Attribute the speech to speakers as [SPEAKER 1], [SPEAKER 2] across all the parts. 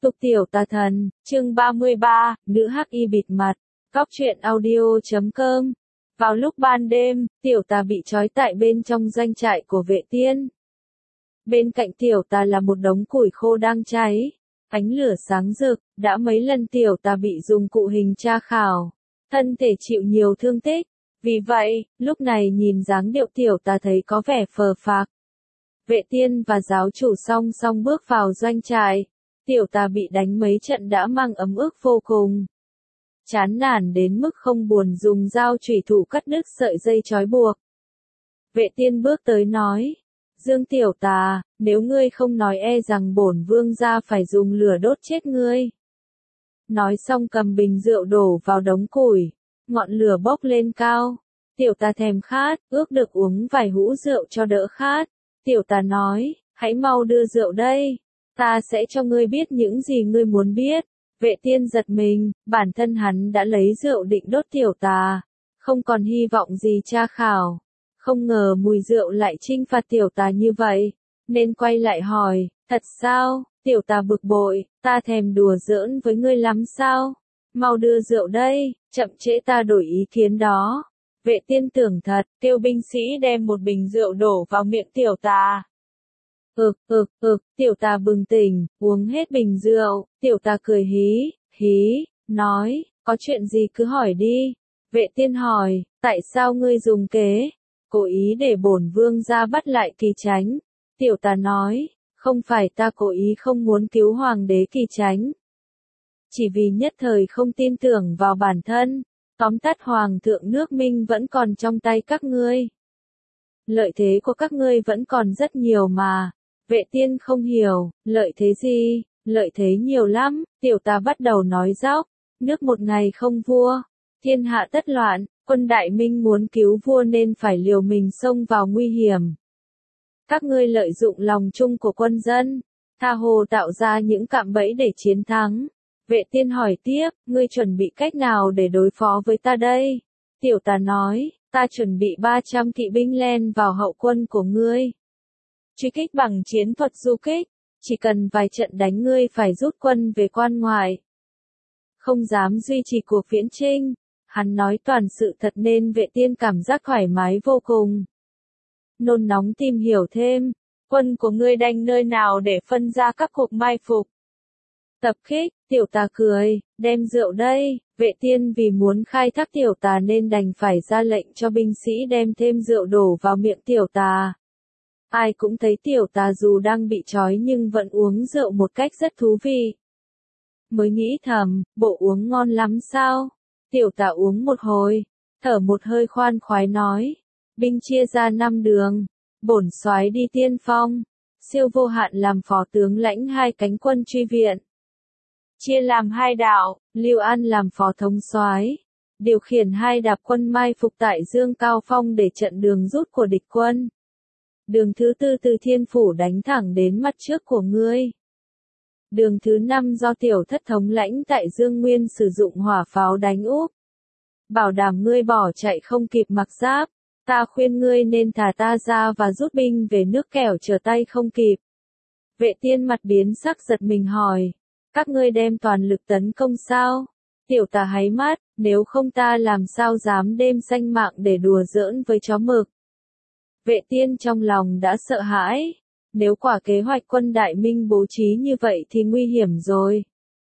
[SPEAKER 1] Tục tiểu tà thần, chương 33, nữ hắc y bịt mặt, cóc truyện audio.com. Vào lúc ban đêm, tiểu tà bị trói tại bên trong doanh trại của vệ tiên. Bên cạnh tiểu tà là một đống củi khô đang cháy, ánh lửa sáng rực, đã mấy lần tiểu tà bị dùng cụ hình tra khảo, thân thể chịu nhiều thương tích. Vì vậy, lúc này nhìn dáng điệu tiểu tà thấy có vẻ phờ phạc. Vệ tiên và giáo chủ song song bước vào doanh trại. Tiểu tà bị đánh mấy trận đã mang ấm ức vô cùng. Chán nản đến mức không buồn dùng dao chủy thủ cắt đứt sợi dây trói buộc. Vệ tiên bước tới nói, Dương tiểu tà, nếu ngươi không nói e rằng bổn vương gia phải dùng lửa đốt chết ngươi. Nói xong cầm bình rượu đổ vào đống củi, ngọn lửa bốc lên cao. Tiểu tà thèm khát, ước được uống vài hũ rượu cho đỡ khát. Tiểu tà nói, hãy mau đưa rượu đây. Ta sẽ cho ngươi biết những gì ngươi muốn biết. Vệ tiên giật mình, bản thân hắn đã lấy rượu định đốt tiểu tà. Không còn hy vọng gì tra khảo. Không ngờ mùi rượu lại trinh phạt tiểu tà như vậy. Nên quay lại hỏi, thật sao? Tiểu tà bực bội, ta thèm đùa giỡn với ngươi lắm sao? Mau đưa rượu đây, chậm trễ ta đổi ý kiến đó. Vệ tiên tưởng thật, kêu binh sĩ đem một bình rượu đổ vào miệng tiểu tà. Tiểu tà bừng tỉnh, uống hết bình rượu, tiểu tà cười hí, nói, có chuyện gì cứ hỏi đi. Vệ tiên hỏi, tại sao ngươi dùng kế? Cố ý để bổn vương gia bắt lại Kỳ Chánh. Tiểu tà nói, không phải ta cố ý không muốn cứu hoàng đế Kỳ Chánh. Chỉ vì nhất thời không tin tưởng vào bản thân. Tóm tắt hoàng thượng nước Minh vẫn còn trong tay các ngươi. Lợi thế của các ngươi vẫn còn rất nhiều mà. Vệ tiên không hiểu, lợi thế gì, lợi thế nhiều lắm. Tiểu tà bắt đầu nói dóc, nước một ngày không vua, thiên hạ tất loạn, quân Đại Minh muốn cứu vua nên phải liều mình xông vào nguy hiểm. Các ngươi lợi dụng lòng chung của quân dân, tha hồ tạo ra những cạm bẫy để chiến thắng. Vệ tiên hỏi tiếp, ngươi chuẩn bị cách nào để đối phó với ta đây? Tiểu tà nói, ta chuẩn bị 300 kỵ binh len vào hậu quân của ngươi. Truy kích bằng chiến thuật du kích, chỉ cần vài trận đánh ngươi phải rút quân về quan ngoại. Không dám duy trì cuộc viễn chinh. Hắn nói toàn sự thật nên vệ tiên cảm giác thoải mái vô cùng. Nôn nóng tìm hiểu thêm, quân của ngươi đánh nơi nào để phân ra các cuộc mai phục. Tập kích, tiểu tà cười, đem rượu đây. Vệ tiên vì muốn khai thác tiểu tà nên đành phải ra lệnh cho binh sĩ đem thêm rượu đổ vào miệng tiểu tà. Ai cũng thấy tiểu tà dù đang bị trói nhưng vẫn uống rượu một cách rất thú vị. Mới nghĩ thầm, bộ uống ngon lắm sao? Tiểu tà uống một hồi, thở một hơi khoan khoái nói, binh chia ra 5 đường, bổn soái đi tiên phong, Siêu Vô Hạn làm phó tướng lãnh 2 cánh quân truy viện. Chia làm 2 đạo, Lưu An làm phó thống soái, điều khiển 2 đạp quân mai phục tại Dương Cao Phong để chặn đường rút của địch quân. Đường thứ 4 từ Thiên Phủ đánh thẳng đến mặt trước của ngươi. Đường thứ 5 do tiểu thất thống lãnh tại Dương Nguyên sử dụng hỏa pháo đánh úp. Bảo đảm ngươi bỏ chạy không kịp mặc giáp. Ta khuyên ngươi nên thả ta ra và rút binh về nước kẻo trở tay không kịp. Vệ tiên mặt biến sắc giật mình hỏi. Các ngươi đem toàn lực tấn công sao? Tiểu tà háy mắt, nếu không ta làm sao dám đem danh mạng để đùa giỡn với chó mực. Vệ tiên trong lòng đã sợ hãi. Nếu quả kế hoạch quân Đại Minh bố trí như vậy thì nguy hiểm rồi.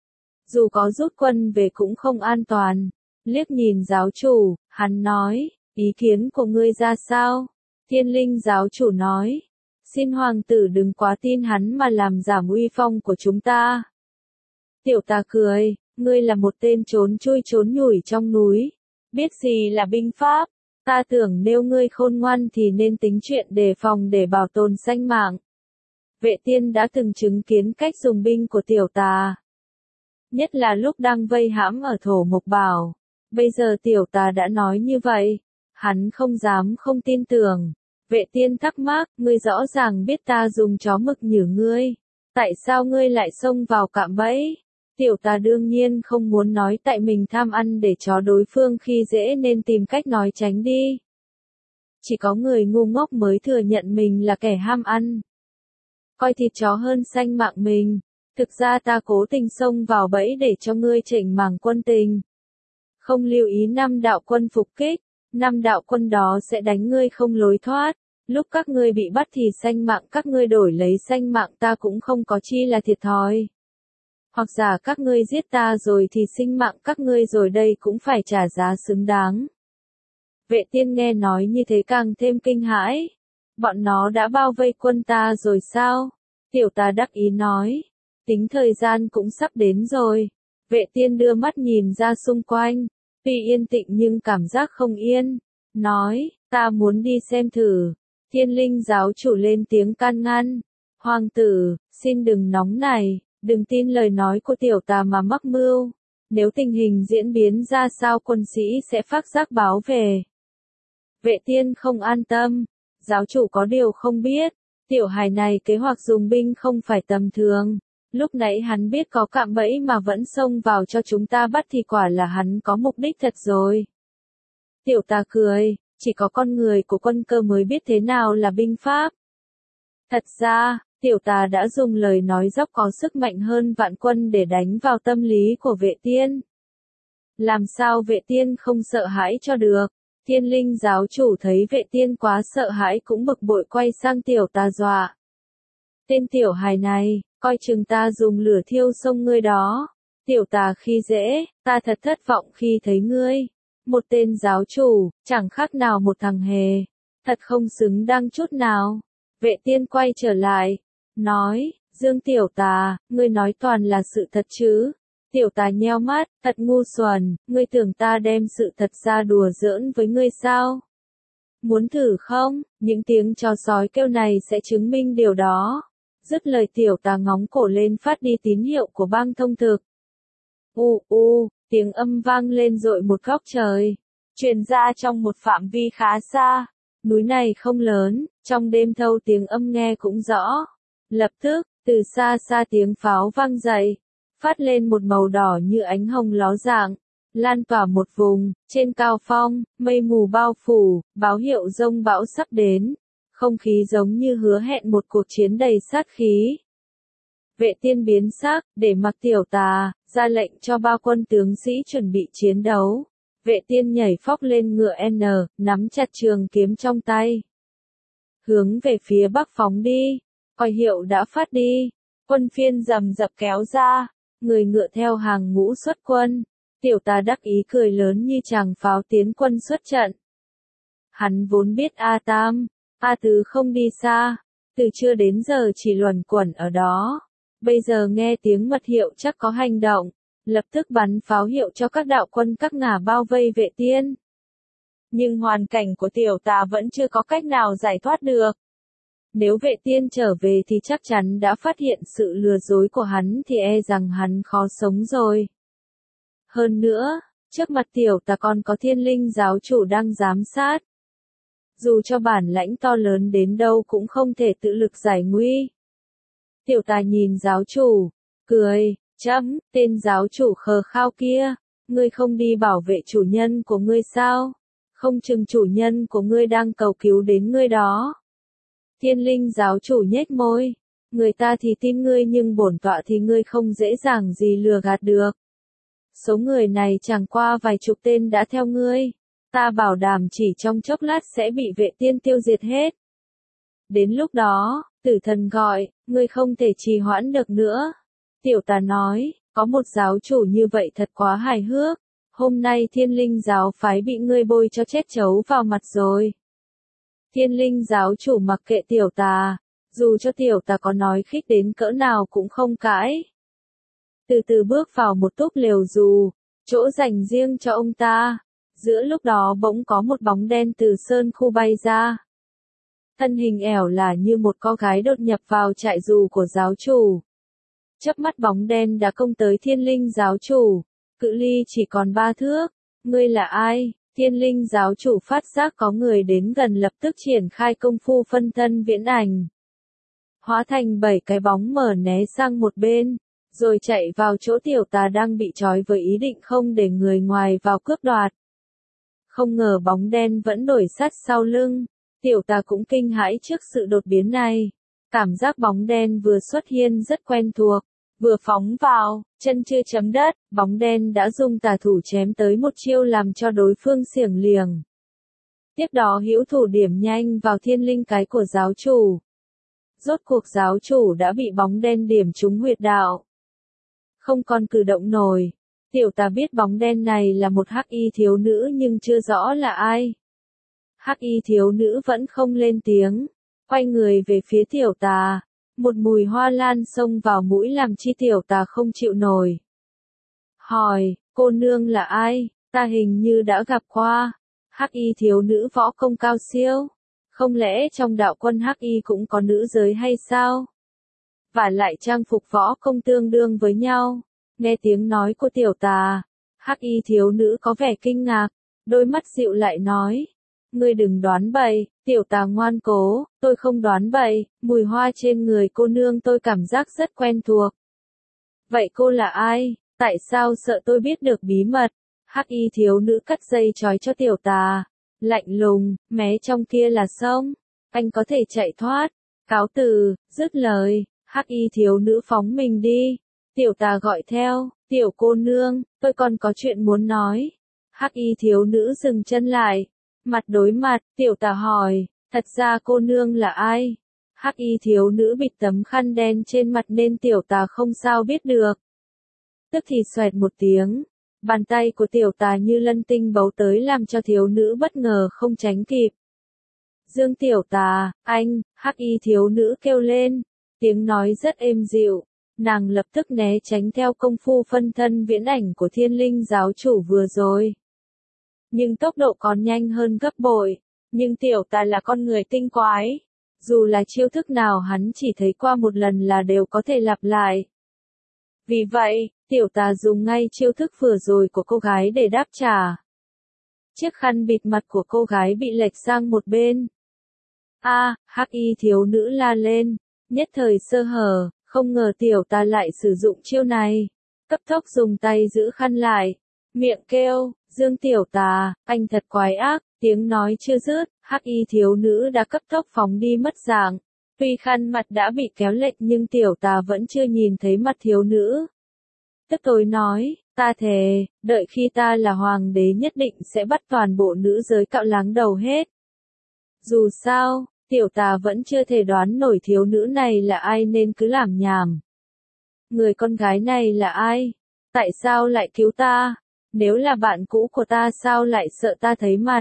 [SPEAKER 1] Dù có rút quân về cũng không an toàn. Liếc nhìn giáo chủ, hắn nói, ý kiến của ngươi ra sao? Thiên Linh giáo chủ nói, xin hoàng tử đừng quá tin hắn mà làm giảm uy phong của chúng ta. Tiểu tà cười, ngươi là một tên trốn chui trốn nhủi trong núi, biết gì là binh pháp, ta tưởng nếu ngươi khôn ngoan thì nên tính chuyện đề phòng để bảo tồn danh mạng. Vệ tiên đã từng chứng kiến cách dùng binh của tiểu tà. Nhất là lúc đang vây hãm ở Thổ Mộc Bảo. Bây giờ tiểu tà đã nói như vậy. Hắn không dám không tin tưởng. Vệ tiên thắc mắc, ngươi rõ ràng biết ta dùng chó mực nhử ngươi. Tại sao ngươi lại xông vào cạm bẫy? Tiểu tà đương nhiên không muốn nói tại mình tham ăn để chó đối phương khi dễ nên tìm cách nói tránh đi. Chỉ có người ngu ngốc mới thừa nhận mình là kẻ ham ăn. Coi thịt chó hơn sanh mạng mình. Thực ra ta cố tình xông vào bẫy để cho ngươi chỉnh mảng quân tình. Không lưu ý 5 đạo quân phục kích, 5 đạo quân đó sẽ đánh ngươi không lối thoát. Lúc các ngươi bị bắt thì sanh mạng các ngươi đổi lấy sanh mạng ta cũng không có chi là thiệt thòi. Hoặc giả các ngươi giết ta rồi thì sinh mạng các ngươi rồi đây cũng phải trả giá xứng đáng. Vệ tiên nghe nói như thế càng thêm kinh hãi. Bọn nó đã bao vây quân ta rồi sao? Tiểu tà đắc ý nói. Tính thời gian cũng sắp đến rồi. Vệ tiên đưa mắt nhìn ra xung quanh. Tuy yên tĩnh nhưng cảm giác không yên. Nói, ta muốn đi xem thử. Thiên linh giáo chủ lên tiếng can ngăn. Hoàng tử, xin đừng nóng này, đừng tin lời nói của tiểu tà mà mắc mưu. Nếu tình hình diễn biến ra sao quân sĩ sẽ phát giác báo về. Vệ tiên không an tâm. Giáo chủ có điều không biết. Tiểu hài này kế hoạch dùng binh không phải tầm thường. Lúc nãy hắn biết có cạm bẫy mà vẫn xông vào cho chúng ta bắt thì quả là hắn có mục đích thật rồi. Tiểu tà cười, chỉ có con người của quân cơ mới biết thế nào là binh pháp. Thật ra, tiểu tà đã dùng lời nói dốc có sức mạnh hơn vạn quân để đánh vào tâm lý của vệ tiên. Làm sao vệ tiên không sợ hãi cho được? Thiên linh giáo chủ thấy vệ tiên quá sợ hãi cũng bực bội quay sang tiểu tà dọa. Tên tiểu hài này, coi chừng ta dùng lửa thiêu sông ngươi đó. Tiểu tà khi dễ, ta thật thất vọng khi thấy ngươi. Một tên giáo chủ, chẳng khác nào một thằng hề. Thật không xứng đáng chút nào. Vệ tiên quay trở lại, nói, Dương tiểu tà, ngươi nói toàn là sự thật chứ. Tiểu tà nheo mắt, thật ngu xuẩn, ngươi tưởng ta đem sự thật ra đùa giỡn với ngươi sao? Muốn thử không? Những tiếng chó sói kêu này sẽ chứng minh điều đó. Dứt lời tiểu tà ngóng cổ lên phát đi tín hiệu của bang thông thực. Tiếng âm vang lên dội một góc trời. Truyền ra trong một phạm vi khá xa. Núi này không lớn, trong đêm thâu tiếng âm nghe cũng rõ. Lập tức, từ xa xa tiếng pháo vang dậy. Phát lên một màu đỏ như ánh hồng ló dạng. Lan tỏa một vùng, trên cao phong, mây mù bao phủ, báo hiệu giông bão sắp đến. Không khí giống như hứa hẹn một cuộc chiến đầy sát khí. Vệ tiên biến sắc, để mặc tiểu tà, ra lệnh cho ba quân tướng sĩ chuẩn bị chiến đấu. Vệ tiên nhảy phóc lên ngựa N, nắm chặt trường kiếm trong tay. Hướng về phía bắc phóng đi. Còi hiệu đã phát đi. Quân phiên rầm rập kéo ra. Người ngựa theo hàng ngũ xuất quân. Tiểu tà đắc ý cười lớn như chàng pháo tiến quân xuất trận. Hắn vốn biết A Tam, A Tứ không đi xa. Từ trưa đến giờ chỉ luẩn quẩn ở đó. Bây giờ nghe tiếng mật hiệu chắc có hành động. Lập tức bắn pháo hiệu cho các đạo quân các ngả bao vây vệ tiên. Nhưng hoàn cảnh của tiểu tà vẫn chưa có cách nào giải thoát được. Nếu vệ tiên trở về thì chắc chắn đã phát hiện sự lừa dối của hắn thì e rằng hắn khó sống rồi. Hơn nữa, trước mặt tiểu tà còn có thiên linh giáo chủ đang giám sát. Dù cho bản lãnh to lớn đến đâu cũng không thể tự lực giải nguy. Tiểu tà nhìn giáo chủ, cười, chấm, tên giáo chủ khờ khao kia, ngươi không đi bảo vệ chủ nhân của ngươi sao? Không chừng chủ nhân của ngươi đang cầu cứu đến ngươi đó. Thiên linh giáo chủ nhếch môi, người ta thì tin ngươi nhưng bổn tọa thì ngươi không dễ dàng gì lừa gạt được. Số người này chẳng qua vài chục tên đã theo ngươi, ta bảo đảm chỉ trong chốc lát sẽ bị vệ tiên tiêu diệt hết. Đến lúc đó, tử thần gọi, ngươi không thể trì hoãn được nữa. Tiểu tà nói, có một giáo chủ như vậy thật quá hài hước. Hôm nay thiên linh giáo phái bị ngươi bôi cho chết chấu vào mặt rồi. Thiên linh giáo chủ mặc kệ tiểu tà, dù cho tiểu tà có nói khích đến cỡ nào cũng không cãi. Từ từ bước vào một túp lều dù, chỗ dành riêng cho ông ta. Giữa lúc đó bỗng có một bóng đen từ sơn khu bay ra. Thân hình ẻo là như một cô gái đột nhập vào trại dù của giáo chủ. Chớp mắt bóng đen đã công tới thiên linh giáo chủ. Cự ly chỉ còn 3 thước. Ngươi là ai? Thiên linh giáo chủ phát giác có người đến gần lập tức triển khai công phu phân thân viễn ảnh. Hóa thành 7 cái bóng mờ né sang một bên. Rồi chạy vào chỗ tiểu tà đang bị trói với ý định không để người ngoài vào cướp đoạt. Không ngờ bóng đen vẫn đuổi sát sau lưng. Tiểu tà cũng kinh hãi trước sự đột biến này. Cảm giác bóng đen vừa xuất hiện rất quen thuộc. Vừa phóng vào, chân chưa chấm đất, bóng đen đã dùng tà thủ chém tới một chiêu làm cho đối phương xiềng liềng. Tiếp đó hữu thủ điểm nhanh vào thiên linh cái của giáo chủ. Rốt cuộc giáo chủ đã bị bóng đen điểm trúng huyệt đạo. Không còn cử động nổi. Tiểu tà biết bóng đen này là một hắc y thiếu nữ nhưng chưa rõ là ai. Hắc y thiếu nữ vẫn không lên tiếng. Quay người về phía tiểu tà. Một mùi hoa lan xông vào mũi làm chi tiểu tà không chịu nổi. Hỏi, cô nương là ai? Ta hình như đã gặp qua. Hắc y thiếu nữ võ công cao siêu. Không lẽ trong đạo quân hắc y cũng có nữ giới hay sao? Và lại trang phục võ công tương đương với nhau. Nghe tiếng nói của tiểu tà, hắc y thiếu nữ có vẻ kinh ngạc, đôi mắt dịu lại nói. Ngươi đừng đoán bậy, tiểu tà ngoan cố, tôi không đoán bậy, mùi hoa trên người cô nương tôi cảm giác rất quen thuộc. Vậy cô là ai? Tại sao sợ tôi biết được bí mật? Hắc y thiếu nữ cắt dây trói cho tiểu tà. Lạnh lùng, mé trong kia là sông. Anh có thể chạy thoát. Cáo từ, dứt lời, hắc y thiếu nữ phóng mình đi. Tiểu tà gọi theo, tiểu cô nương, tôi còn có chuyện muốn nói. Hắc y thiếu nữ dừng chân lại. Mặt đối mặt, tiểu tà hỏi, thật ra cô nương là ai? Hắc y thiếu nữ bịt tấm khăn đen trên mặt nên tiểu tà không sao biết được. Tức thì xoẹt một tiếng. Bàn tay của tiểu tà như lân tinh bấu tới làm cho thiếu nữ bất ngờ không tránh kịp. Dương tiểu tà, anh, hắc y thiếu nữ kêu lên. Tiếng nói rất êm dịu. Nàng lập tức né tránh theo công phu phân thân viễn ảnh của thiên linh giáo chủ vừa rồi. Nhưng tốc độ còn nhanh hơn gấp bội. Nhưng tiểu tà là con người tinh quái. Dù là chiêu thức nào hắn chỉ thấy qua một lần là đều có thể lặp lại. Vì vậy, tiểu tà dùng ngay chiêu thức vừa rồi của cô gái để đáp trả. Chiếc khăn bịt mặt của cô gái bị lệch sang một bên. Hắc y thiếu nữ la lên, nhất thời sơ hở, không ngờ tiểu tà lại sử dụng chiêu này. Cấp tốc dùng tay giữ khăn lại, miệng kêu, Dương tiểu tà, anh thật quái ác, tiếng nói chưa dứt, hắc y thiếu nữ đã cấp tốc phóng đi mất dạng. Tuy khăn mặt đã bị kéo lệch nhưng tiểu tà vẫn chưa nhìn thấy mặt thiếu nữ. Tức tối nói, ta thề, đợi khi ta là hoàng đế nhất định sẽ bắt toàn bộ nữ giới cạo láng đầu hết. Dù sao, tiểu tà vẫn chưa thể đoán nổi thiếu nữ này là ai nên cứ làm nhảm. Người con gái này là ai? Tại sao lại cứu ta? Nếu là bạn cũ của ta sao lại sợ ta thấy mặt?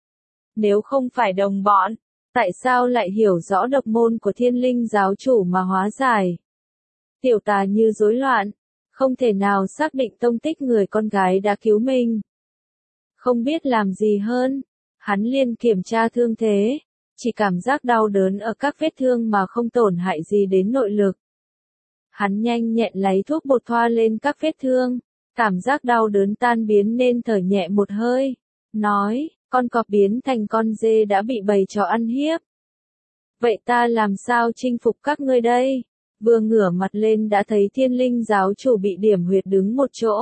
[SPEAKER 1] Nếu không phải đồng bọn, tại sao lại hiểu rõ độc môn của thiên linh giáo chủ mà hóa giải? Tiểu tà như rối loạn, không thể nào xác định tông tích người con gái đã cứu mình. Không biết làm gì hơn, hắn liền kiểm tra thương thế, chỉ cảm giác đau đớn ở các vết thương mà không tổn hại gì đến nội lực. Hắn nhanh nhẹn lấy thuốc bột thoa lên các vết thương, cảm giác đau đớn tan biến nên thở nhẹ một hơi, nói, con cọp biến thành con dê đã bị bầy chó ăn hiếp. Vậy ta làm sao chinh phục các ngươi đây? Vừa ngửa mặt lên đã thấy thiên linh giáo chủ bị điểm huyệt đứng một chỗ.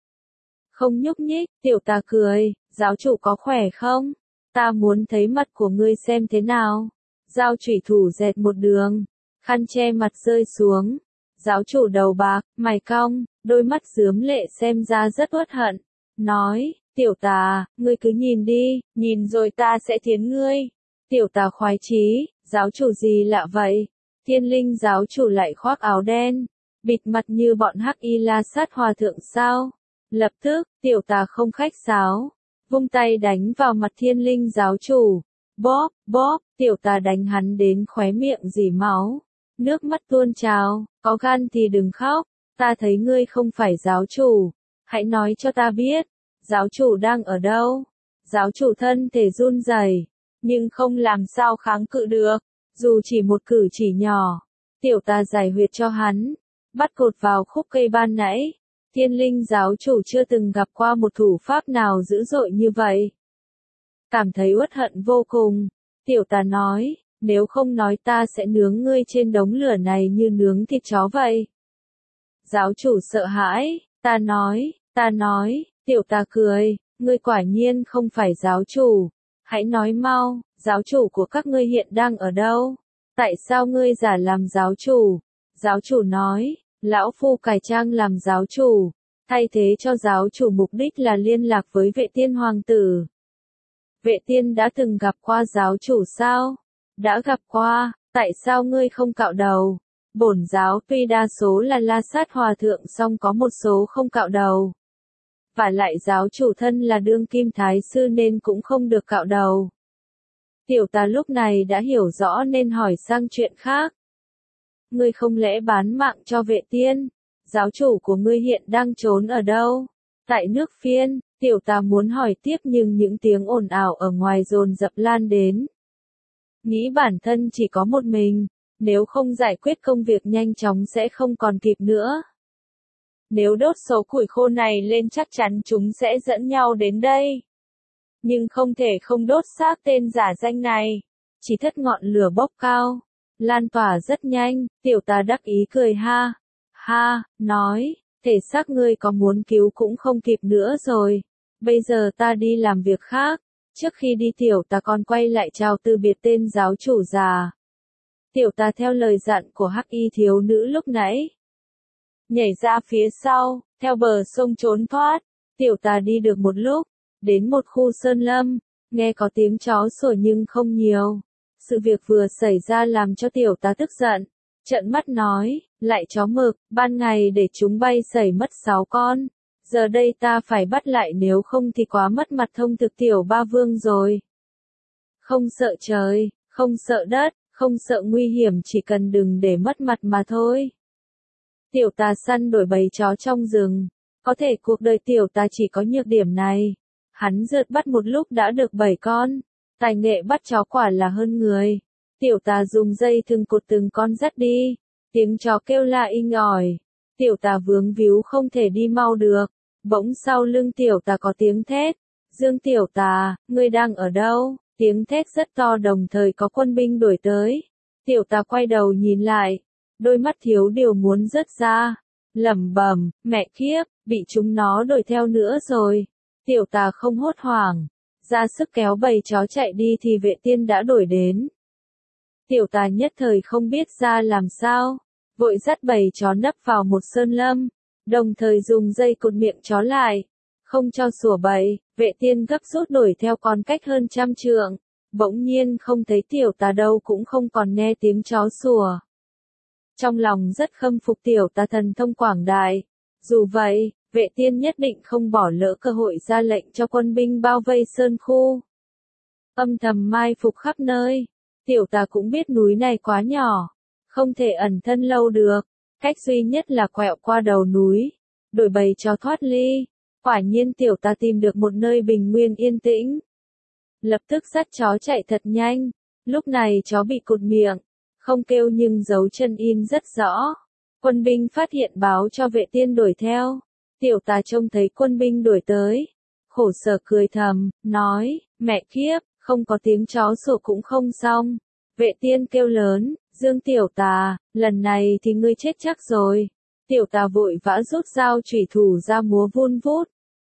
[SPEAKER 1] Không nhúc nhích, tiểu tà cười, giáo chủ có khỏe không? Ta muốn thấy mặt của ngươi xem thế nào. Dao chủy thủ dẹt một đường, khăn che mặt rơi xuống. Giáo chủ đầu bạc, mày cong, đôi mắt rướm lệ xem ra rất uất hận. Nói, tiểu tà, ngươi cứ nhìn đi, nhìn rồi ta sẽ thiến ngươi. Tiểu tà khoái chí, giáo chủ gì lạ vậy? Thiên linh giáo chủ lại khoác áo đen, bịt mặt như bọn hắc y la sát hòa thượng sao? Lập tức, tiểu tà không khách sáo, vung tay đánh vào mặt thiên linh giáo chủ. Bóp, bóp, tiểu tà đánh hắn đến khóe miệng rỉ máu. Nước mắt tuôn trào, có gan thì đừng khóc, ta thấy ngươi không phải giáo chủ. Hãy nói cho ta biết, giáo chủ đang ở đâu? Giáo chủ thân thể run rẩy, nhưng không làm sao kháng cự được. Dù chỉ một cử chỉ nhỏ, tiểu tà giải huyệt cho hắn, bắt cột vào khúc cây ban nãy. Thiên linh giáo chủ chưa từng gặp qua một thủ pháp nào dữ dội như vậy. Cảm thấy uất hận vô cùng, tiểu tà nói, nếu không nói ta sẽ nướng ngươi trên đống lửa này như nướng thịt chó vậy. Giáo chủ sợ hãi, ta nói, tiểu tà cười, ngươi quả nhiên không phải giáo chủ. Hãy nói mau, giáo chủ của các ngươi hiện đang ở đâu? Tại sao ngươi giả làm giáo chủ? Giáo chủ nói, Lão Phu cải trang làm giáo chủ, thay thế cho giáo chủ mục đích là liên lạc với Vệ Tiên Hoàng tử. Vệ Tiên đã từng gặp qua giáo chủ sao? Đã gặp qua, tại sao ngươi không cạo đầu? Bổn giáo tuy đa số là La Sát Hòa Thượng song có một số không cạo đầu. Và lại giáo chủ thân là đương kim thái sư nên cũng không được cạo đầu. Tiểu tà lúc này đã hiểu rõ nên hỏi sang chuyện khác. Ngươi không lẽ bán mạng cho Vệ Tiên? Giáo chủ của ngươi hiện đang trốn ở đâu? Tại nước Phiên. Tiểu tà muốn hỏi tiếp nhưng những tiếng ồn ào ở ngoài dồn dập lan đến. Nghĩ bản thân chỉ có một mình, nếu không giải quyết công việc nhanh chóng sẽ không còn kịp nữa. Nếu đốt số củi khô này lên chắc chắn chúng sẽ dẫn nhau đến đây. Nhưng không thể không đốt xác tên giả danh này. Chỉ thất ngọn lửa bốc cao, lan tỏa rất nhanh, tiểu tà đắc ý cười ha. Ha, nói, thể xác ngươi có muốn cứu cũng không kịp nữa rồi. Bây giờ ta đi làm việc khác. Trước khi đi tiểu tà còn quay lại chào từ biệt tên giáo chủ già. Tiểu tà theo lời dặn của hắc y thiếu nữ lúc nãy, nhảy ra phía sau, theo bờ sông trốn thoát. Tiểu tà đi được một lúc, đến một khu sơn lâm, nghe có tiếng chó sủa nhưng không nhiều. Sự việc vừa xảy ra làm cho tiểu tà tức giận, trợn mắt nói, lại chó mực, ban ngày để chúng bay sẩy mất 6 con. Giờ đây ta phải bắt lại nếu không thì quá mất mặt thông thực tiểu ba vương rồi. Không sợ trời, không sợ đất, không sợ nguy hiểm chỉ cần đừng để mất mặt mà thôi. Tiểu tà săn đuổi bầy chó trong rừng. Có thể cuộc đời tiểu tà chỉ có nhược điểm này. Hắn rượt bắt một lúc đã được 7 con. Tài nghệ bắt chó quả là hơn người. Tiểu tà dùng dây thừng cột từng con dắt đi. Tiếng chó kêu la inh ỏi. Tiểu tà vướng víu không thể đi mau được. Bỗng sau lưng tiểu tà có tiếng thét. Dương tiểu tà, ngươi đang ở đâu? Tiếng thét rất to đồng thời có quân binh đuổi tới. Tiểu tà quay đầu nhìn lại. Đôi mắt thiếu điều muốn rớt ra. Lẩm bẩm, mẹ kiếp, bị chúng nó đuổi theo nữa rồi. Tiểu tà không hốt hoảng. Ra sức kéo bầy chó chạy đi thì Vệ Tiên đã đuổi đến. Tiểu tà nhất thời không biết ra làm sao. Vội dắt bầy chó nấp vào một sơn lâm. Đồng thời dùng dây cột miệng chó lại. Không cho sủa bậy, Vệ Tiên gấp rút đuổi theo còn cách hơn 100 trượng. Bỗng nhiên không thấy tiểu tà đâu cũng không còn nghe tiếng chó sủa. Trong lòng rất khâm phục tiểu tà thần thông quảng đại. Dù vậy, Vệ Tiên nhất định không bỏ lỡ cơ hội ra lệnh cho quân binh bao vây sơn khu. Âm thầm mai phục khắp nơi. Tiểu tà cũng biết núi này quá nhỏ. Không thể ẩn thân lâu được. Cách duy nhất là quẹo qua đầu núi. Đuổi bầy chó thoát ly. Quả nhiên tiểu tà tìm được một nơi bình nguyên yên tĩnh. Lập tức dắt chó chạy thật nhanh. Lúc này chó bị cụt miệng. Không kêu nhưng dấu chân in rất rõ. Quân binh phát hiện báo cho Vệ Tiên đuổi theo. Tiểu tà trông thấy quân binh đuổi tới. Khổ sở cười thầm, nói, mẹ kiếp, không có tiếng chó sủa cũng không xong. Vệ Tiên kêu lớn, Dương tiểu tà, lần này thì ngươi chết chắc rồi. Tiểu tà vội vã rút dao chủy thủ ra múa vun vút.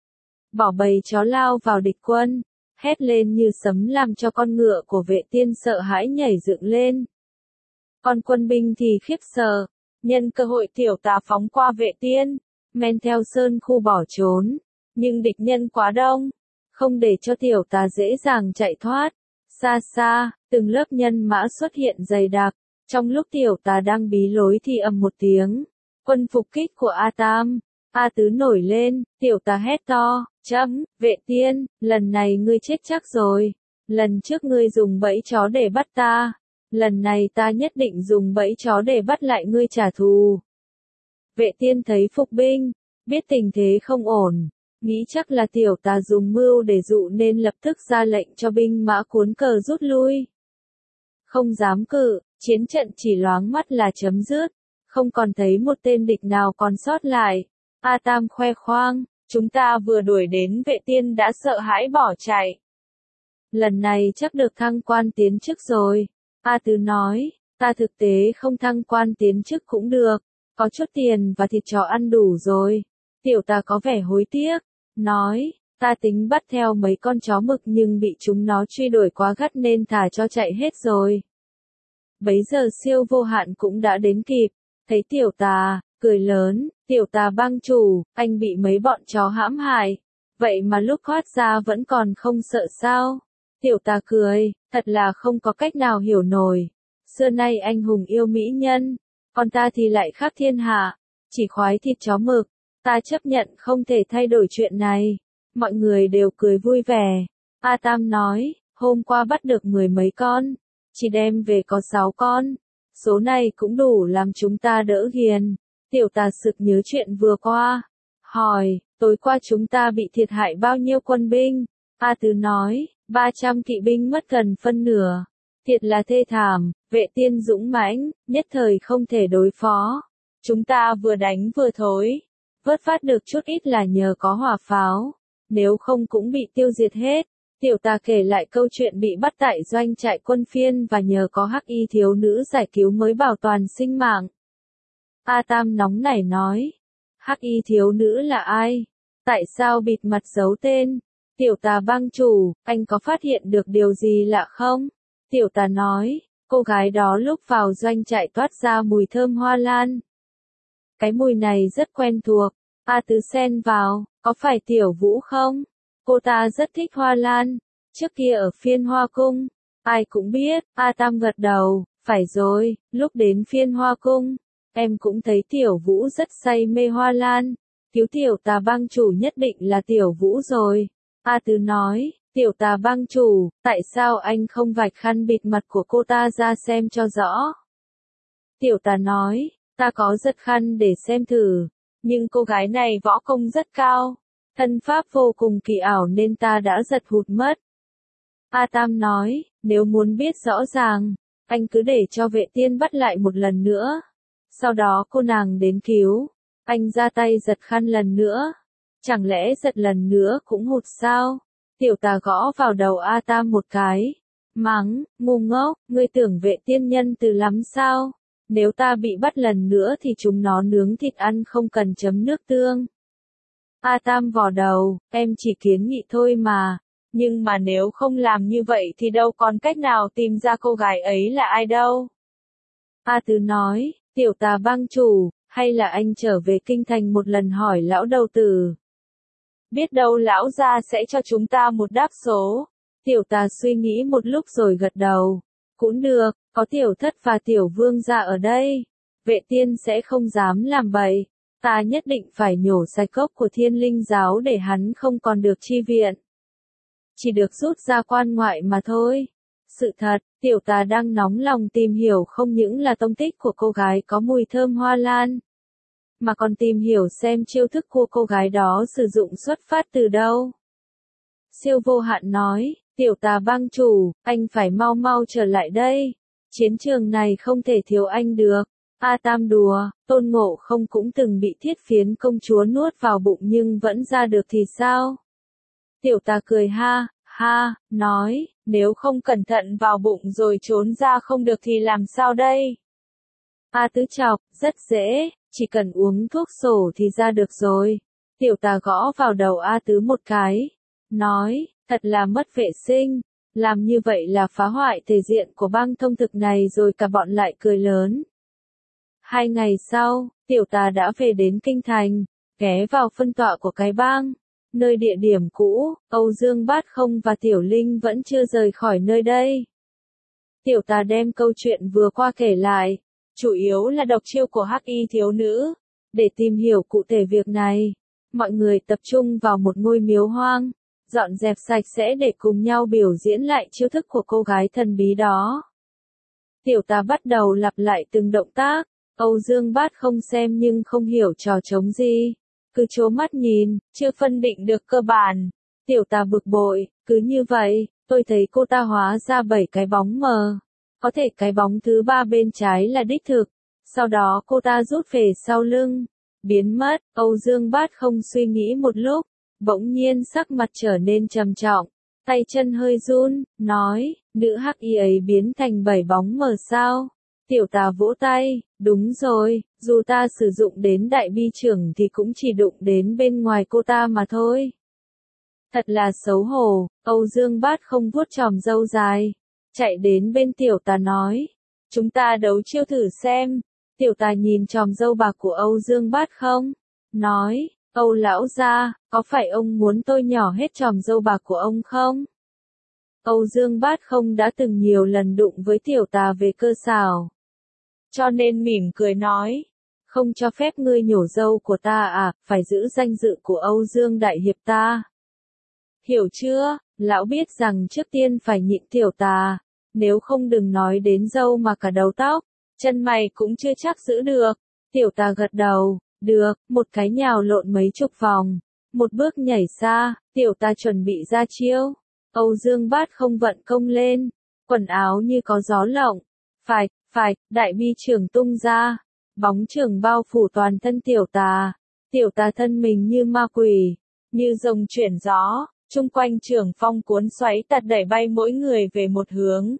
[SPEAKER 1] Bỏ bầy chó lao vào địch quân. Hét lên như sấm làm cho con ngựa của Vệ Tiên sợ hãi nhảy dựng lên. Còn quân binh thì khiếp sợ. Nhân cơ hội tiểu tà phóng qua Vệ Tiên. Men theo sơn khu bỏ trốn. Nhưng địch nhân quá đông. Không để cho tiểu tà dễ dàng chạy thoát. Xa xa, từng lớp nhân mã xuất hiện dày đặc. Trong lúc tiểu tà đang bí lối thì ầm một tiếng. Quân phục kích của A Tam, A Tứ nổi lên, tiểu tà hét to, Vệ Tiên, lần này ngươi chết chắc rồi. Lần trước ngươi dùng bẫy chó để bắt ta. Lần này ta nhất định dùng bẫy chó để bắt lại ngươi trả thù. Vệ Tiên thấy phục binh, biết tình thế không ổn, nghĩ chắc là tiểu tà dùng mưu để dụ nên lập tức ra lệnh cho binh mã cuốn cờ rút lui. Không dám cự, chiến trận chỉ loáng mắt là chấm dứt, không còn thấy một tên địch nào còn sót lại. A Tam khoe khoang, chúng ta vừa đuổi đến Vệ Tiên đã sợ hãi bỏ chạy. Lần này chắc được thăng quan tiến chức rồi. A Tứ nói, ta thực tế không thăng quan tiến chức cũng được, có chút tiền và thịt chó ăn đủ rồi. Tiểu tà có vẻ hối tiếc, nói, ta tính bắt theo mấy con chó mực nhưng bị chúng nó truy đuổi quá gắt nên thả cho chạy hết rồi. Bấy giờ Siêu Vô Hạn cũng đã đến kịp, thấy tiểu tà, cười lớn, tiểu tà bang chủ, anh bị mấy bọn chó hãm hại. Vậy mà lúc thoát ra vẫn còn không sợ sao? Tiểu tà cười, thật là không có cách nào hiểu nổi. Xưa nay anh hùng yêu mỹ nhân, còn ta thì lại khắp thiên hạ, chỉ khoái thịt chó mực. Ta chấp nhận không thể thay đổi chuyện này. Mọi người đều cười vui vẻ. A Tam nói, hôm qua bắt được 10 mấy con, chỉ đem về có 6 con. Số này cũng đủ làm chúng ta đỡ ghiền. Tiểu tà sực nhớ chuyện vừa qua. Hỏi, tối qua chúng ta bị thiệt hại bao nhiêu quân binh? A Tứ nói, 300 kỵ binh mất gần phân nửa. Thiệt là thê thảm, vệ tiên dũng mãnh, nhất thời không thể đối phó. Chúng ta vừa đánh vừa thối. Vớt phát được chút ít là nhờ có hỏa pháo. Nếu không cũng bị tiêu diệt hết. Tiểu tà kể lại câu chuyện bị bắt tại doanh trại quân phiên và nhờ có hắc y thiếu nữ giải cứu mới bảo toàn sinh mạng. A Tam nóng nảy nói. Hắc y thiếu nữ là ai? Tại sao bịt mặt giấu tên? Tiểu tà bang chủ, anh có phát hiện được điều gì lạ không? Tiểu tà nói, cô gái đó lúc vào doanh trại toát ra mùi thơm hoa lan. Cái mùi này rất quen thuộc. A Tứ xen vào, có phải Tiểu Vũ không? Cô ta rất thích hoa lan. Trước kia ở phiên hoa cung, ai cũng biết. A Tam gật đầu, phải rồi, lúc đến phiên hoa cung, em cũng thấy Tiểu Vũ rất say mê hoa lan. Cứu tiểu tà bang chủ nhất định là Tiểu Vũ rồi. A Tứ nói, tiểu tà bang chủ, tại sao anh không vạch khăn bịt mặt của cô ta ra xem cho rõ? Tiểu tà nói, ta có giật khăn để xem thử, nhưng cô gái này võ công rất cao, thân pháp vô cùng kỳ ảo nên ta đã giật hụt mất. A Tam nói, nếu muốn biết rõ ràng, anh cứ để cho vệ tiên bắt lại một lần nữa. Sau đó cô nàng đến cứu, anh ra tay giật khăn lần nữa. Chẳng lẽ giật lần nữa cũng hụt sao? Tiểu tà gõ vào đầu A Tam một cái. Mắng, ngu ngốc, ngươi tưởng vệ tiên nhân từ lắm sao? Nếu ta bị bắt lần nữa thì chúng nó nướng thịt ăn không cần chấm nước tương. A Tam vò đầu, em chỉ kiến nghị thôi mà. Nhưng mà nếu không làm như vậy thì đâu còn cách nào tìm ra cô gái ấy là ai đâu. A Tứ nói, tiểu tà bang chủ, hay là anh trở về kinh thành một lần hỏi lão đầu tử. Biết đâu lão gia sẽ cho chúng ta một đáp số. Tiểu tà suy nghĩ một lúc rồi gật đầu. Cũng được, có tiểu thất và tiểu vương gia ở đây. Vệ tiên sẽ không dám làm bậy. Ta nhất định phải nhổ sạch cốc của thiên linh giáo để hắn không còn được chi viện. Chỉ được rút ra quan ngoại mà thôi. Sự thật, tiểu tà đang nóng lòng tìm hiểu không những là tông tích của cô gái có mùi thơm hoa lan, mà còn tìm hiểu xem chiêu thức của cô gái đó sử dụng xuất phát từ đâu. Siêu vô hạn nói, tiểu tà bang chủ, anh phải mau mau trở lại đây. Chiến trường này không thể thiếu anh được. A Tam đùa, Tôn Ngộ Không cũng từng bị Thiết Phiến công chúa nuốt vào bụng nhưng vẫn ra được thì sao? Tiểu tà cười ha, ha, nói, nếu không cẩn thận vào bụng rồi trốn ra không được thì làm sao đây? A Tứ chọc, rất dễ, chỉ cần uống thuốc sổ thì ra được rồi. Tiểu tà gõ vào đầu A Tứ một cái, nói, thật là mất vệ sinh, làm như vậy là phá hoại thể diện của bang thông thực này rồi cả bọn lại cười lớn. 2 ngày sau, tiểu tà đã về đến kinh thành, ghé vào phân tọa của cái bang. Nơi địa điểm cũ, Âu Dương Bát Không và Tiểu Linh vẫn chưa rời khỏi nơi đây. Tiểu tà đem câu chuyện vừa qua kể lại, chủ yếu là độc chiêu của hắc y thiếu nữ. Để tìm hiểu cụ thể việc này, mọi người tập trung vào một ngôi miếu hoang, dọn dẹp sạch sẽ để cùng nhau biểu diễn lại chiêu thức của cô gái thần bí đó. Tiểu tà bắt đầu lặp lại từng động tác, Âu Dương Bát Không xem nhưng không hiểu trò trống gì. Cứ trố mắt nhìn, chưa phân định được cơ bản. Tiểu tà bực bội, cứ như vậy, tôi thấy cô ta hóa ra 7 cái bóng mờ. Có thể cái bóng thứ 3 bên trái là đích thực. Sau đó cô ta rút về sau lưng, biến mất. Âu Dương Bát Không suy nghĩ một lúc, bỗng nhiên sắc mặt trở nên trầm trọng, tay chân hơi run, nói, nữ hắc y ấy biến thành 7 bóng mờ sao? Tiểu tà vỗ tay, đúng rồi, dù ta sử dụng đến đại bi trưởng thì cũng chỉ đụng đến bên ngoài cô ta mà thôi. Thật là xấu hổ, Âu Dương Bát Không vuốt chòm râu dài, chạy đến bên tiểu tà nói, chúng ta đấu chiêu thử xem. Tiểu tà nhìn tròm râu bạc của Âu Dương Bát không? Nói, Âu lão gia, có phải ông muốn tôi nhỏ hết tròm râu bạc của ông không? Âu Dương Bát không đã từng nhiều lần đụng với tiểu tà về cơ xảo. Cho nên mỉm cười nói, không cho phép ngươi nhổ râu của ta à, phải giữ danh dự của Âu Dương Đại Hiệp ta. Hiểu chưa, lão biết rằng trước tiên phải nhịn tiểu tà, nếu không đừng nói đến râu mà cả đầu tóc, chân mày cũng chưa chắc giữ được. Tiểu tà gật đầu, được, một cái nhào lộn mấy chục vòng, một bước nhảy xa, tiểu tà chuẩn bị ra chiêu. Âu Dương Bát không vận công lên, quần áo như có gió lộng, phải, đại bi trường tung ra, bóng trường bao phủ toàn thân tiểu tà thân mình như ma quỷ, như rồng chuyển gió, chung quanh trường phong cuốn xoáy tạt đẩy bay mỗi người về một hướng.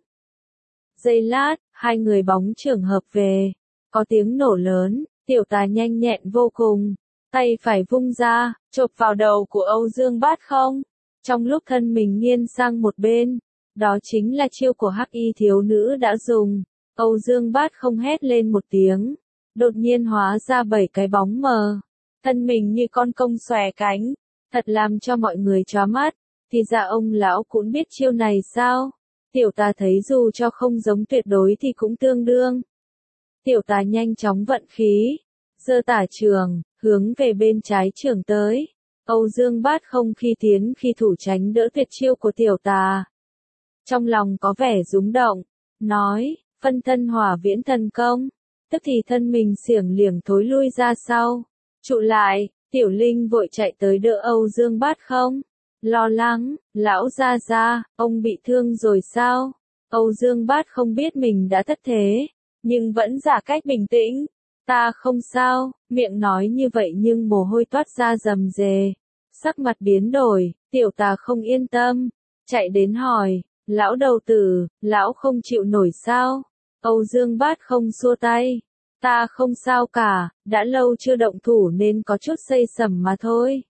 [SPEAKER 1] Giây lát, hai người bóng trường hợp về, có tiếng nổ lớn, tiểu tà nhanh nhẹn vô cùng, tay phải vung ra, chộp vào đầu của Âu Dương Bát không. Trong lúc thân mình nghiêng sang một bên, đó chính là chiêu của hắc y thiếu nữ đã dùng. Âu Dương Bát không hét lên một tiếng, đột nhiên hóa ra 7 cái bóng mờ, thân mình như con công xòe cánh, thật làm cho mọi người chóa mắt. Thì ra ông lão cũng biết chiêu này sao? Tiểu tà thấy dù cho không giống tuyệt đối thì cũng tương đương. Tiểu tà nhanh chóng vận khí, giơ tả trường, hướng về bên trái trường tới. Âu Dương Bát không khi tiến khi thủ tránh đỡ tuyệt chiêu của tiểu tà. Trong lòng có vẻ rúng động, nói, phân thân hỏa viễn thần công, tức thì thân mình xiểng liểng thối lui ra sau. Trụ lại, Tiểu Linh vội chạy tới đỡ Âu Dương Bát không. Lo lắng, lão gia, ông bị thương rồi sao? Âu Dương Bát không biết mình đã thất thế, nhưng vẫn giả cách bình tĩnh. Ta không sao, miệng nói như vậy nhưng mồ hôi toát ra rầm rề. Sắc mặt biến đổi, tiểu tà không yên tâm, chạy đến hỏi, lão đầu tử, lão không chịu nổi sao? Âu Dương Bát không xua tay, ta không sao cả, đã lâu chưa động thủ nên có chút xây sẩm mà thôi.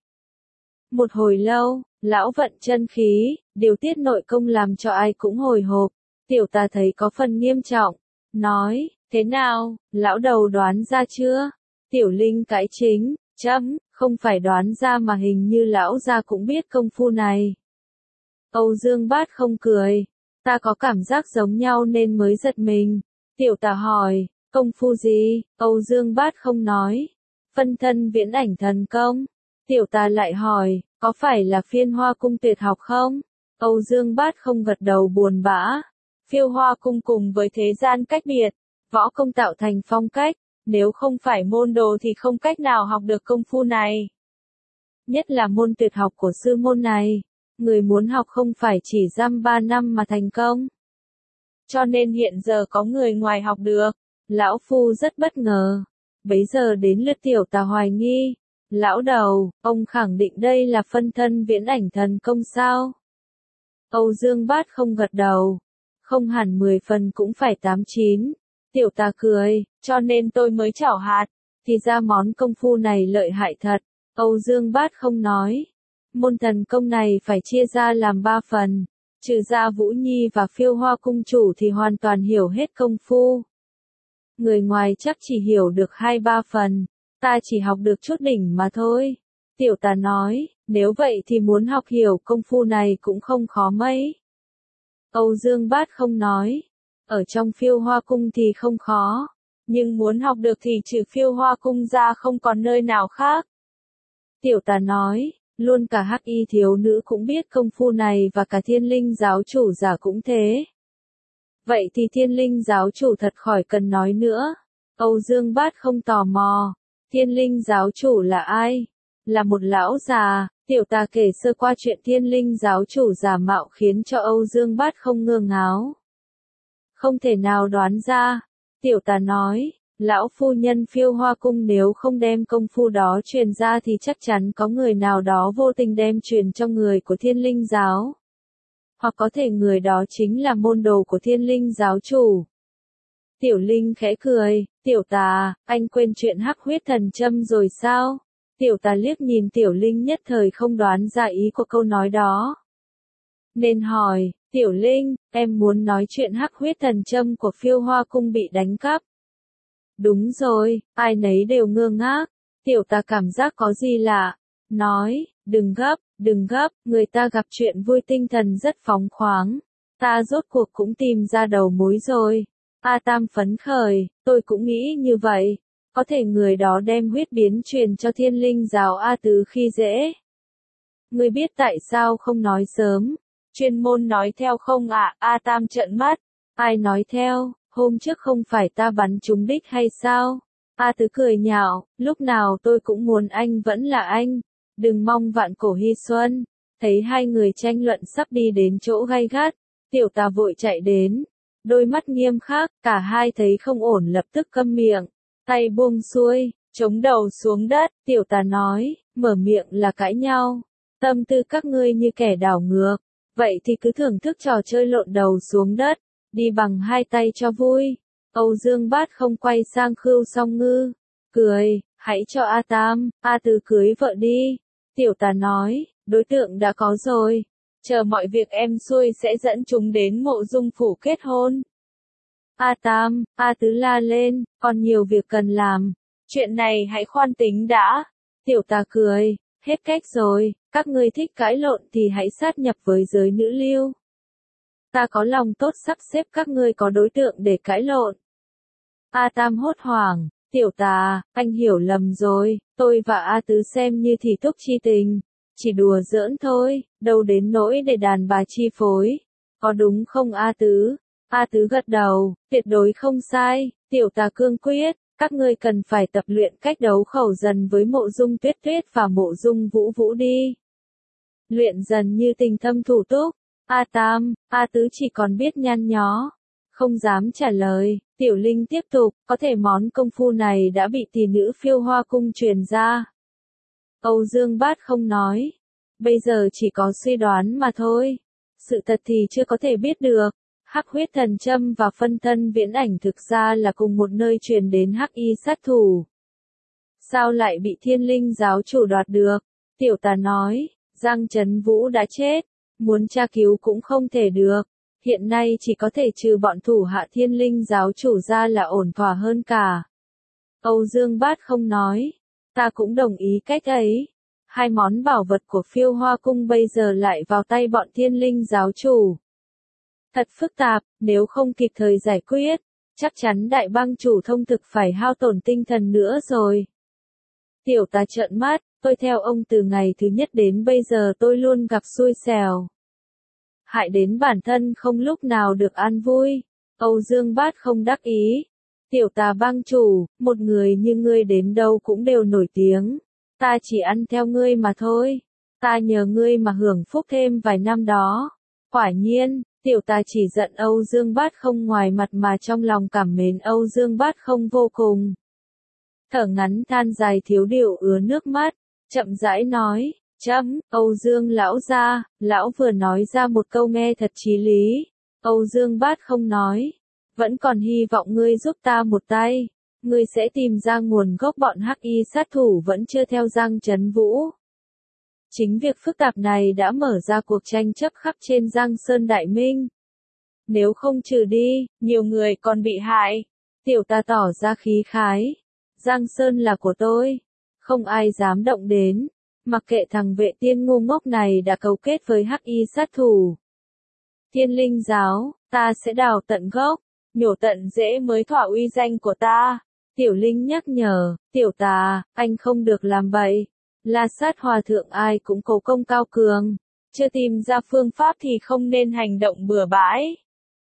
[SPEAKER 1] Một hồi lâu, lão vận chân khí, điều tiết nội công làm cho ai cũng hồi hộp, tiểu tà thấy có phần nghiêm trọng, nói, thế nào, lão đầu đoán ra chưa? Tiểu Linh cãi chính, không phải đoán ra mà hình như lão gia cũng biết công phu này. Âu Dương Bát không cười, ta có cảm giác giống nhau nên mới giật mình. Tiểu tà hỏi, công phu gì? Âu Dương Bát không nói. Phân thân viễn ảnh thần công. Tiểu tà lại hỏi, có phải là phiên hoa cung tuyệt học không? Âu Dương Bát không gật đầu buồn bã. Phiêu hoa cung cùng với thế gian cách biệt, võ công tạo thành phong cách, nếu không phải môn đồ thì không cách nào học được công phu này. Nhất là môn tuyệt học của sư môn này, người muốn học không phải chỉ dăm 3 năm mà thành công. Cho nên hiện giờ có người ngoài học được, lão phu rất bất ngờ. Bấy giờ đến lượt tiểu tà hoài nghi, lão đầu, ông khẳng định đây là phân thân viễn ảnh thần công sao? Âu Dương Bát không gật đầu, không hẳn 10 phần cũng phải 8-9. Tiểu tà cười, cho nên tôi mới chảo hạt, thì ra món công phu này lợi hại thật. Âu Dương Bát không nói, môn thần công này phải chia ra làm 3 phần, trừ ra Vũ Nhi và Phiêu Hoa cung chủ thì hoàn toàn hiểu hết công phu. Người ngoài chắc chỉ hiểu được 2-3 phần, ta chỉ học được chút đỉnh mà thôi. Tiểu tà nói, nếu vậy thì muốn học hiểu công phu này cũng không khó mấy. Âu Dương Bát không nói, ở trong Phiêu Hoa cung thì không khó, nhưng muốn học được thì trừ Phiêu Hoa cung ra không còn nơi nào khác. Tiểu tà nói, luôn cả hắc y thiếu nữ cũng biết công phu này và cả Thiên Linh giáo chủ giả cũng thế. Vậy thì Thiên Linh giáo chủ thật khỏi cần nói nữa. Âu Dương Bát không tò mò. Thiên Linh giáo chủ là ai? Là một lão già. Tiểu tà kể sơ qua chuyện Thiên Linh giáo chủ giả mạo khiến cho Âu Dương Bát không ngơ ngáo. Không thể nào đoán ra. Tiểu tà nói, lão phu nhân Phiêu Hoa cung nếu không đem công phu đó truyền ra thì chắc chắn có người nào đó vô tình đem truyền cho người của Thiên Linh giáo. Hoặc có thể người đó chính là môn đồ của Thiên Linh giáo chủ. Tiểu Linh khẽ cười, tiểu tà, anh quên chuyện hắc huyết thần châm rồi sao? Tiểu tà liếc nhìn Tiểu Linh nhất thời không đoán ra ý của câu nói đó. Nên hỏi, Tiểu Linh, em muốn nói chuyện hắc huyết thần châm của Phiêu Hoa cung bị đánh cắp. Đúng rồi, ai nấy đều ngơ ngác. Tiểu tà cảm giác có gì lạ. Nói, đừng gấp, người ta gặp chuyện vui tinh thần rất phóng khoáng. Ta rốt cuộc cũng tìm ra đầu mối rồi. A Tam phấn khởi, tôi cũng nghĩ như vậy. Có thể người đó đem huyết biến truyền cho thiên linh giáo A Tứ khi dễ. Ngươi biết tại sao không nói sớm? Chuyên môn nói theo không ạ? A Tam trợn mắt. Ai nói theo, hôm trước không phải ta bắn trúng đích hay sao? A Tứ cười nhạo, lúc nào tôi cũng muốn anh vẫn là anh. Đừng mong vạn cổ hy xuân. Thấy hai người tranh luận sắp đi đến chỗ gay gắt, tiểu tà vội chạy đến. Đôi mắt nghiêm khắc, cả hai thấy không ổn lập tức câm miệng. Tay buông xuôi, chống đầu xuống đất, tiểu tà nói, mở miệng là cãi nhau. Tâm tư các ngươi như kẻ đảo ngược. Vậy thì cứ thưởng thức trò chơi lộn đầu xuống đất. Đi bằng hai tay cho vui. Âu Dương Bát không quay sang Khưu Song Ngư. Cười, hãy cho A Tam, A Tứ cưới vợ đi. Tiểu tà nói, đối tượng đã có rồi. Chờ mọi việc em xuôi sẽ dẫn chúng đến mộ dung phủ kết hôn. A Tam, A Tứ la lên, còn nhiều việc cần làm. Chuyện này hãy khoan tính đã. Tiểu tà cười, hết cách rồi, các ngươi thích cãi lộn thì hãy sát nhập với giới nữ lưu. Ta có lòng tốt sắp xếp các ngươi có đối tượng để cãi lộn. A Tam hốt hoảng, tiểu tà, anh hiểu lầm rồi, tôi và A Tứ xem như thì thúc chi tình. Chỉ đùa giỡn thôi, đâu đến nỗi để đàn bà chi phối. Có đúng không A Tứ? A Tứ gật đầu, tuyệt đối không sai, tiểu tà cương quyết, các ngươi cần phải tập luyện cách đấu khẩu dần với mộ dung tuyết tuyết và mộ dung vũ vũ đi. Luyện dần như tình thâm thủ túc. A Tam, A Tứ chỉ còn biết nhăn nhó. Không dám trả lời, Tiểu Linh tiếp tục, có thể món công phu này đã bị tỷ nữ Phiêu Hoa cung truyền ra. Âu Dương Bát không nói. Bây giờ chỉ có suy đoán mà thôi. Sự thật thì chưa có thể biết được. Hắc huyết thần châm và phân thân viễn ảnh thực ra là cùng một nơi truyền đến Hắc y sát thủ. Sao lại bị Thiên Linh giáo chủ đoạt được? Tiểu tà nói, Giang Trấn Vũ đã chết. Muốn tra cứu cũng không thể được. Hiện nay chỉ có thể trừ bọn thủ hạ Thiên Linh giáo chủ ra là ổn thỏa hơn cả. Âu Dương Bát không nói. Ta cũng đồng ý cách ấy. Hai món bảo vật của Phiêu Hoa cung bây giờ lại vào tay bọn Thiên Linh giáo chủ. Thật phức tạp, nếu không kịp thời giải quyết, chắc chắn đại bang chủ thông thực phải hao tổn tinh thần nữa rồi. Tiểu tà trợn mắt, tôi theo ông từ ngày thứ nhất đến bây giờ tôi luôn gặp xui xẻo. Hại đến bản thân không lúc nào được an vui. Âu Dương Bát không đắc ý. Tiểu tà bang chủ, một người như ngươi đến đâu cũng đều nổi tiếng. Ta chỉ ăn theo ngươi mà thôi. Ta nhờ ngươi mà hưởng phúc thêm vài năm đó. Quả nhiên, tiểu tà chỉ giận Âu Dương Bát không ngoài mặt mà trong lòng cảm mến Âu Dương Bát không vô cùng. Thở ngắn than dài thiếu điệu ứa nước mắt, chậm rãi nói, Âu Dương lão gia, lão vừa nói ra một câu nghe thật chí lý. Âu Dương Bát không nói, vẫn còn hy vọng ngươi giúp ta một tay. Ngươi sẽ tìm ra nguồn gốc bọn Hắc y sát thủ vẫn chưa theo Giang Trấn Vũ. Chính việc phức tạp này đã mở ra cuộc tranh chấp khắp trên Giang Sơn Đại Minh. Nếu không trừ đi, nhiều người còn bị hại. Tiểu tà tỏ ra khí khái. Giang Sơn là của tôi. Không ai dám động đến. Mặc kệ thằng vệ tiên ngu ngốc này đã cấu kết với Hắc y sát thủ. Thiên Linh giáo, ta sẽ đào tận gốc. Nhổ tận rễ mới thỏa uy danh của ta. Tiểu Linh nhắc nhở, tiểu tà, anh không được làm bậy. La Sát hòa thượng ai cũng cố công cao cường. Chưa tìm ra phương pháp thì không nên hành động bừa bãi.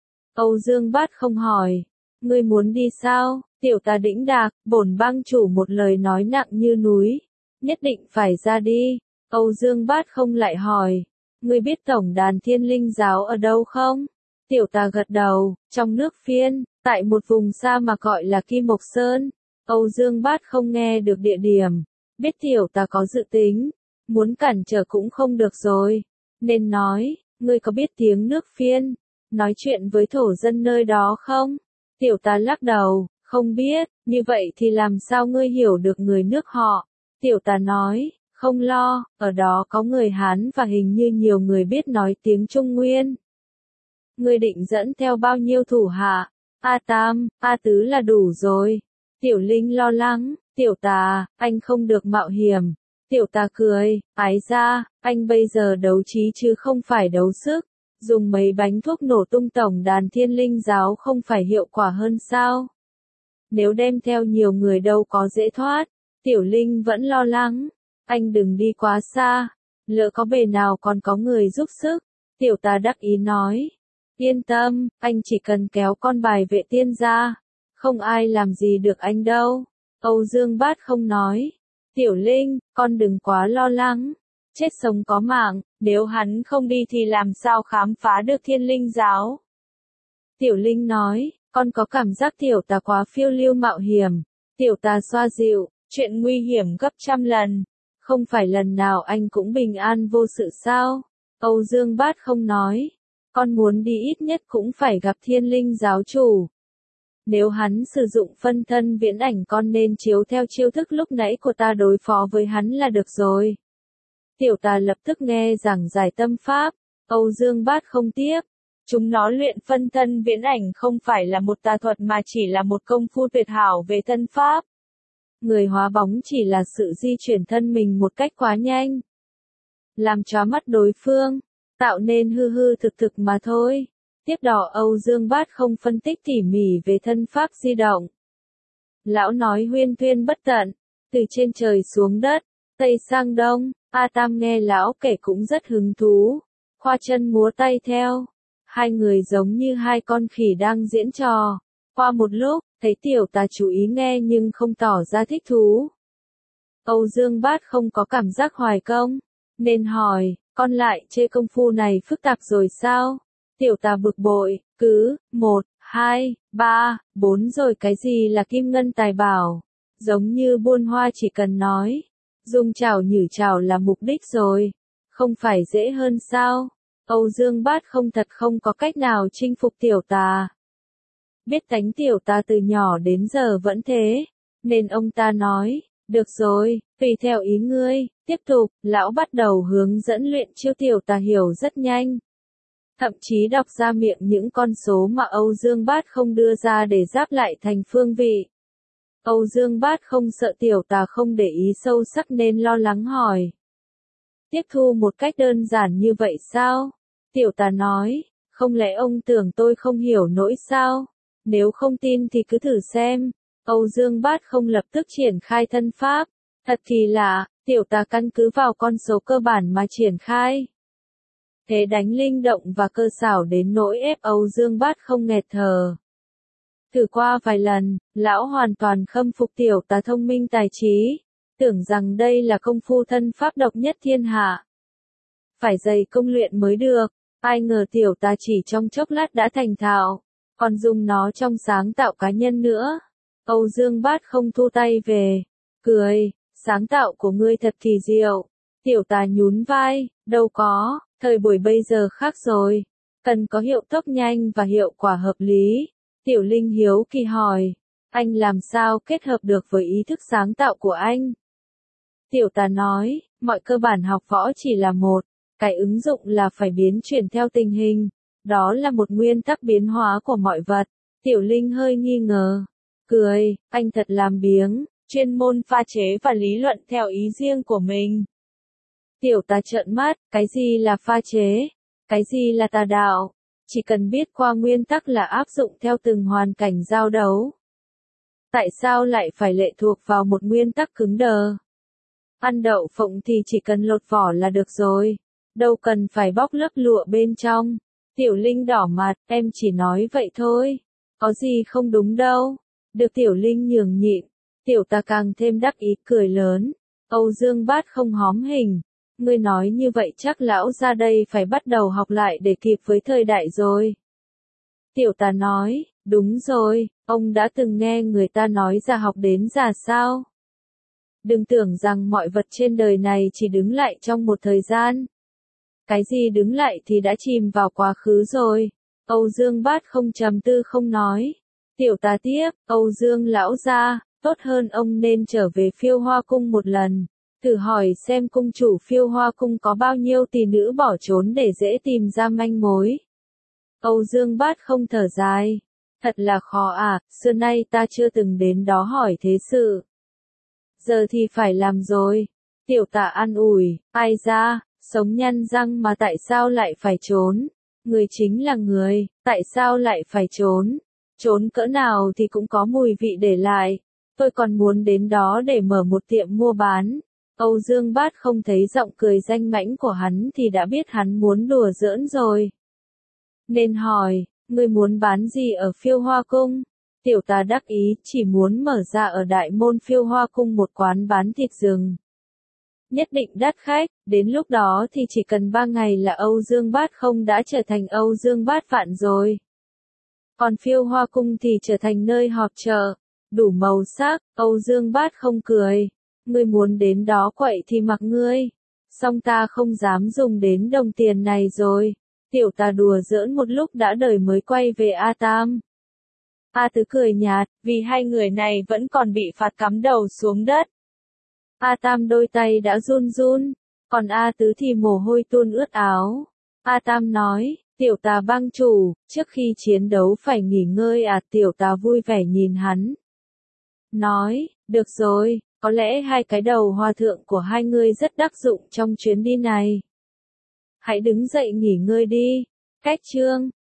[SPEAKER 1] Âu Dương Bát không hỏi. Ngươi muốn đi sao? Tiểu tà đĩnh đạc, bổn bang chủ một lời nói nặng như núi. Nhất định phải ra đi. Âu Dương Bát không lại hỏi. Ngươi biết tổng đàn Thiên Linh giáo ở đâu không? Tiểu tà gật đầu, trong nước Phiên, tại một vùng xa mà gọi là Kim Mộc Sơn. Âu Dương Bát không nghe được địa điểm. Biết tiểu tà có dự tính. Muốn cản trở cũng không được rồi. Nên nói, ngươi có biết tiếng nước Phiên? Nói chuyện với thổ dân nơi đó không? Tiểu tà lắc đầu, không biết, như vậy thì làm sao ngươi hiểu được người nước họ? Tiểu tà nói, không lo, ở đó có người Hán và hình như nhiều người biết nói tiếng Trung Nguyên. Ngươi định dẫn theo bao nhiêu thủ hạ? A Tam, A Tứ là đủ rồi. Tiểu Linh lo lắng, tiểu tà, anh không được mạo hiểm. Tiểu tà cười, ái ra, anh bây giờ đấu trí chứ không phải đấu sức. Dùng mấy bánh thuốc nổ tung tổng đàn Thiên Linh giáo không phải hiệu quả hơn sao? Nếu đem theo nhiều người đâu có dễ thoát. Tiểu Linh vẫn lo lắng, anh đừng đi quá xa, lỡ có bề nào còn có người giúp sức. Tiểu tà đắc ý nói, yên tâm, anh chỉ cần kéo con bài vệ tiên ra, không ai làm gì được anh đâu. Âu Dương Bát không nói, Tiểu Linh, con đừng quá lo lắng, chết sống có mạng, nếu hắn không đi thì làm sao khám phá được Thiên Linh giáo. Tiểu Linh nói, con có cảm giác tiểu tà quá phiêu lưu mạo hiểm. Tiểu tà xoa dịu, chuyện nguy hiểm gấp trăm lần. Không phải lần nào anh cũng bình an vô sự sao? Âu Dương Bát không nói. Con muốn đi ít nhất cũng phải gặp Thiên Linh giáo chủ. Nếu hắn sử dụng phân thân viễn ảnh con nên chiếu theo chiêu thức lúc nãy của ta đối phó với hắn là được rồi. Tiểu tà lập tức nghe giảng giải tâm pháp. Âu Dương Bát không tiếp. Chúng nó luyện phân thân viễn ảnh không phải là một tà thuật mà chỉ là một công phu tuyệt hảo về thân pháp. Người hóa bóng chỉ là sự di chuyển thân mình một cách quá nhanh, làm chóa mắt đối phương, tạo nên hư hư thực thực mà thôi. Tiếp đó Âu Dương Bát không phân tích tỉ mỉ về thân pháp di động. Lão nói huyên thuyên bất tận, từ trên trời xuống đất, tây sang đông. A Tam nghe lão kể cũng rất hứng thú, khoa chân múa tay theo. Hai người giống như hai con khỉ đang diễn trò. Qua một lúc, thấy tiểu tà chú ý nghe nhưng không tỏ ra thích thú. Âu Dương Bát không có cảm giác hoài công, nên hỏi, con lại chê công phu này phức tạp rồi sao? Tiểu tà bực bội, cứ, 1, 2, 3, 4 rồi cái gì là kim ngân tài bảo? Giống như buôn hoa chỉ cần nói, dùng chảo nhử chảo là mục đích rồi, không phải dễ hơn sao? Âu Dương Bát không có cách nào chinh phục tiểu tà. Biết tánh tiểu tà từ nhỏ đến giờ vẫn thế, nên ông ta nói, được rồi, tùy theo ý ngươi, tiếp tục. Lão bắt đầu hướng dẫn luyện chiêu. Tiểu tà hiểu rất nhanh, thậm chí đọc ra miệng những con số mà Âu Dương Bát không đưa ra để giáp lại thành phương vị. Âu Dương Bát không sợ tiểu tà không để ý sâu sắc nên lo lắng hỏi, tiếp thu một cách đơn giản như vậy sao? Tiểu tà nói, không lẽ ông tưởng tôi không hiểu nổi sao? Nếu không tin thì cứ thử xem. Âu Dương Bát không lập tức triển khai thân pháp. Thật kỳ lạ, tiểu tà căn cứ vào con số cơ bản mà triển khai. Thế đánh linh động và cơ xảo đến nỗi ép Âu Dương Bát không nghẹt thở. Thử qua vài lần, lão hoàn toàn khâm phục tiểu tà thông minh tài trí, tưởng rằng đây là công phu thân pháp độc nhất thiên hạ. Phải dày công luyện mới được, ai ngờ tiểu tà chỉ trong chốc lát đã thành thạo, còn dùng nó trong sáng tạo cá nhân nữa. Âu Dương Bát không thu tay về, cười, sáng tạo của ngươi thật kỳ diệu. Tiểu tà nhún vai, đâu có, thời buổi bây giờ khác rồi, cần có hiệu tốc nhanh và hiệu quả hợp lý. Tiểu Linh hiếu kỳ hỏi, anh làm sao kết hợp được với ý thức sáng tạo của anh? Tiểu tà nói, mọi cơ bản học võ chỉ là một, cái ứng dụng là phải biến chuyển theo tình hình, đó là một nguyên tắc biến hóa của mọi vật. Tiểu Linh hơi nghi ngờ, cười, anh thật làm biếng, chuyên môn pha chế và lý luận theo ý riêng của mình. Tiểu tà trợn mắt, cái gì là pha chế? Cái gì là tà đạo? Chỉ cần biết qua nguyên tắc là áp dụng theo từng hoàn cảnh giao đấu. Tại sao lại phải lệ thuộc vào một nguyên tắc cứng đờ? Ăn đậu phộng thì chỉ cần lột vỏ là được rồi, đâu cần phải bóc lớp lụa bên trong. Tiểu Linh đỏ mặt, em chỉ nói vậy thôi, có gì không đúng đâu. Được Tiểu Linh nhường nhịn, tiểu tà càng thêm đắc ý cười lớn. Âu Dương Bát không hóm hình, ngươi nói như vậy chắc lão ra đây phải bắt đầu học lại để kịp với thời đại rồi. Tiểu tà nói, đúng rồi, ông đã từng nghe người ta nói già học đến già sao? Đừng tưởng rằng mọi vật trên đời này chỉ đứng lại trong một thời gian. Cái gì đứng lại thì đã chìm vào quá khứ rồi. Âu Dương Bát không trầm tư không nói. Tiểu tà tiếp, Âu Dương lão gia, tốt hơn ông nên trở về Phiêu Hoa Cung một lần. Thử hỏi xem cung chủ Phiêu Hoa Cung có bao nhiêu tỷ nữ bỏ trốn để dễ tìm ra manh mối. Âu Dương Bát không thở dài. Thật là khó à, xưa nay ta chưa từng đến đó hỏi thế sự. Giờ thì phải làm rồi. Tiểu tả an ủi, ai ra, sống nhăn răng mà tại sao lại phải trốn? Người chính là người, tại sao lại phải trốn? Trốn cỡ nào thì cũng có mùi vị để lại. Tôi còn muốn đến đó để mở một tiệm mua bán. Âu Dương Bát không thấy giọng cười danh mãnh của hắn thì đã biết hắn muốn đùa giỡn rồi. Nên hỏi, ngươi muốn bán gì ở Phiêu Hoa Cung? Tiểu tà đắc ý, chỉ muốn mở ra ở Đại Môn Phiêu Hoa Cung một quán bán thịt rừng. Nhất định đắt khách, đến lúc đó thì chỉ cần 3 ngày là Âu Dương Bát không đã trở thành Âu Dương Bát Phạn rồi. Còn Phiêu Hoa Cung thì trở thành nơi họp chợ, đủ màu sắc. Âu Dương Bát không cười. Ngươi muốn đến đó quậy thì mặc ngươi. Song ta không dám dùng đến đồng tiền này rồi. Tiểu tà đùa giỡn một lúc đã đời mới quay về A Tam. A Tứ cười nhạt, vì hai người này vẫn còn bị phạt cắm đầu xuống đất. A Tam đôi tay đã run run, còn A Tứ thì mồ hôi tuôn ướt áo. A Tam nói, tiểu tà bang chủ, trước khi chiến đấu phải nghỉ ngơi à? Tiểu tà vui vẻ nhìn hắn. Nói, được rồi, có lẽ hai cái đầu hòa thượng của hai ngươi rất đắc dụng trong chuyến đi này. Hãy đứng dậy nghỉ ngơi đi. Cách chương